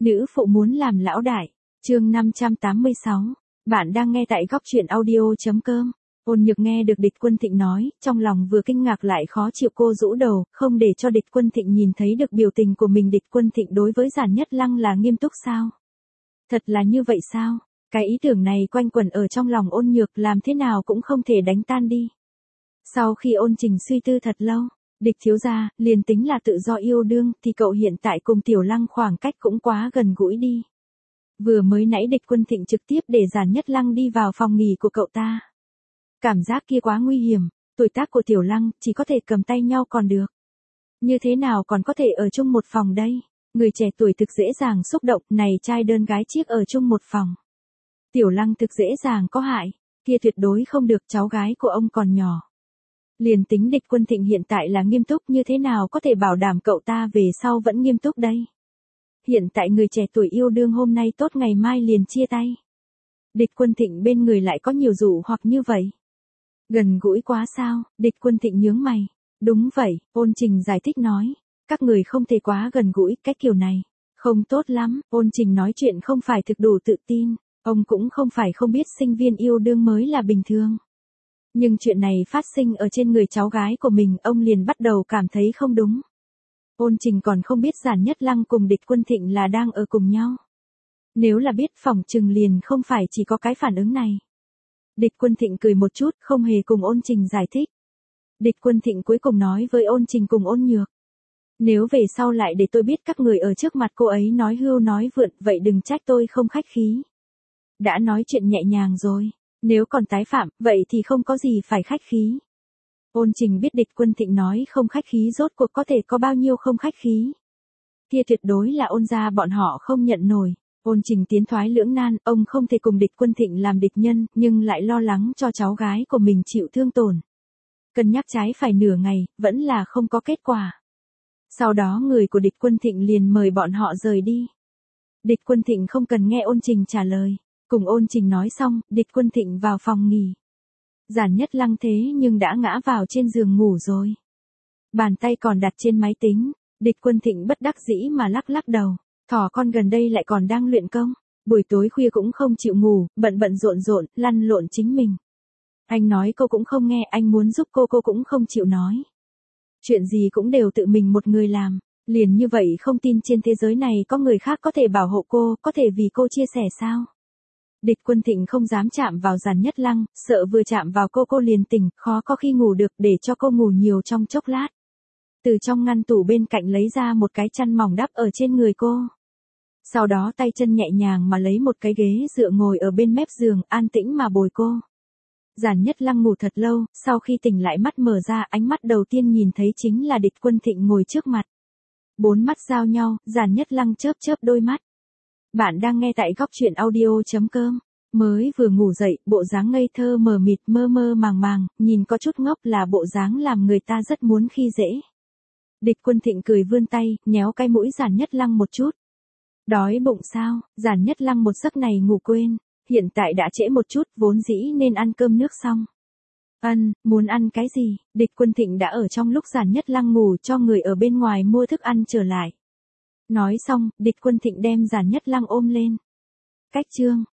Nữ phụ muốn làm lão đại. Chương 586. Bạn đang nghe tại góc truyện audio.com. Ôn Nhược nghe được Địch Quân Thịnh nói, trong lòng vừa kinh ngạc lại khó chịu, cô rũ đầu, không để cho Địch Quân Thịnh nhìn thấy được biểu tình của mình. Địch Quân Thịnh đối với Giản Nhất Lăng là nghiêm túc sao? Thật là như vậy sao? Cái ý tưởng này quanh quẩn ở trong lòng Ôn Nhược, làm thế nào cũng không thể đánh tan đi. Sau khi Ôn Trình suy tư thật lâu, Địch thiếu gia, liền tính là tự do yêu đương thì cậu hiện tại cùng Tiểu Lăng khoảng cách cũng quá gần gũi đi. Vừa mới nãy Địch Quân Thịnh trực tiếp để Giản Nhất Lăng đi vào phòng nghỉ của cậu ta. Cảm giác kia quá nguy hiểm, tuổi tác của Tiểu Lăng chỉ có thể cầm tay nhau còn được. Như thế nào còn có thể ở chung một phòng đây? Người trẻ tuổi thực dễ dàng xúc động, này trai đơn gái chiếc ở chung một phòng. Tiểu Lăng thực dễ dàng có hại, kia tuyệt đối không được, cháu gái của ông còn nhỏ. Liền tính Địch Quân Thịnh hiện tại là nghiêm túc, như thế nào có thể bảo đảm cậu ta về sau vẫn nghiêm túc đây? Hiện tại người trẻ tuổi yêu đương hôm nay tốt ngày mai liền chia tay. Địch Quân Thịnh bên người lại có nhiều dụ hoặc như vậy. Gần gũi quá sao? Địch Quân Thịnh nhướng mày. Đúng vậy, Ôn Trình giải thích nói. Các người không thể quá gần gũi, cái kiểu này. Không tốt lắm, Ôn Trình nói chuyện không phải thực đủ tự tin. Ông cũng không phải không biết sinh viên yêu đương mới là bình thường. Nhưng chuyện này phát sinh ở trên người cháu gái của mình, ông liền bắt đầu cảm thấy không đúng. Ôn Trình còn không biết Giản Nhất Lăng cùng Địch Quân Thịnh là đang ở cùng nhau. Nếu là biết phỏng chừng liền không phải chỉ có cái phản ứng này. Địch Quân Thịnh cười một chút, không hề cùng Ôn Trình giải thích. Địch Quân Thịnh cuối cùng nói với Ôn Trình cùng Ôn Nhược. Nếu về sau lại để tôi biết các người ở trước mặt cô ấy nói hưu nói vượn, vậy đừng trách tôi không khách khí. Đã nói chuyện nhẹ nhàng rồi. Nếu còn tái phạm, vậy thì không có gì phải khách khí. Ôn Trình biết Địch Quân Thịnh nói không khách khí rốt cuộc có thể có bao nhiêu không khách khí. Kia tuyệt đối là Ôn gia bọn họ không nhận nổi. Ôn Trình tiến thoái lưỡng nan, ông không thể cùng Địch Quân Thịnh làm địch nhân, nhưng lại lo lắng cho cháu gái của mình chịu thương tổn. Cân nhắc trái phải nửa ngày, vẫn là không có kết quả. Sau đó người của Địch Quân Thịnh liền mời bọn họ rời đi. Địch Quân Thịnh không cần nghe Ôn Trình trả lời. Cùng Ôn Trình nói xong, Địch Quân Thịnh vào phòng nghỉ. Giản Nhất Lăng thế nhưng đã ngã vào trên giường ngủ rồi. Bàn tay còn đặt trên máy tính, Địch Quân Thịnh bất đắc dĩ mà lắc lắc đầu. Thỏ con gần đây lại còn đang luyện công, buổi tối khuya cũng không chịu ngủ, bận bận rộn rộn, lăn lộn chính mình. Anh nói cô cũng không nghe, anh muốn giúp cô cũng không chịu nói. Chuyện gì cũng đều tự mình một người làm, liền như vậy không tin trên thế giới này có người khác có thể bảo hộ cô, có thể vì cô chia sẻ sao? Địch Quân Thịnh không dám chạm vào Giản Nhất Lăng, sợ vừa chạm vào cô liền tỉnh, khó có khi ngủ được, để cho cô ngủ nhiều trong chốc lát. Từ trong ngăn tủ bên cạnh lấy ra một cái chăn mỏng đắp ở trên người cô. Sau đó tay chân nhẹ nhàng mà lấy một cái ghế dựa ngồi ở bên mép giường, an tĩnh mà bồi cô. Giản Nhất Lăng ngủ thật lâu, sau khi tỉnh lại mắt mở ra, ánh mắt đầu tiên nhìn thấy chính là Địch Quân Thịnh ngồi trước mặt. Bốn mắt giao nhau, Giản Nhất Lăng chớp chớp đôi mắt. Bạn đang nghe tại góc truyện audio.com. Mới vừa ngủ dậy, bộ dáng ngây thơ mờ mịt, mơ mơ màng màng, nhìn có chút ngốc, là bộ dáng làm người ta rất muốn khi dễ. Địch Quân Thịnh cười vươn tay, nhéo cái mũi Giản Nhất Lăng một chút. Đói bụng sao? Giản Nhất Lăng một giấc này ngủ quên, hiện tại đã trễ một chút, vốn dĩ nên ăn cơm nước xong. Muốn ăn cái gì? Địch Quân Thịnh đã ở trong lúc Giản Nhất Lăng ngủ cho người ở bên ngoài mua thức ăn trở lại. Nói xong, Địch Quân Thịnh đem Giản Nhất Lăng ôm lên. Cách chương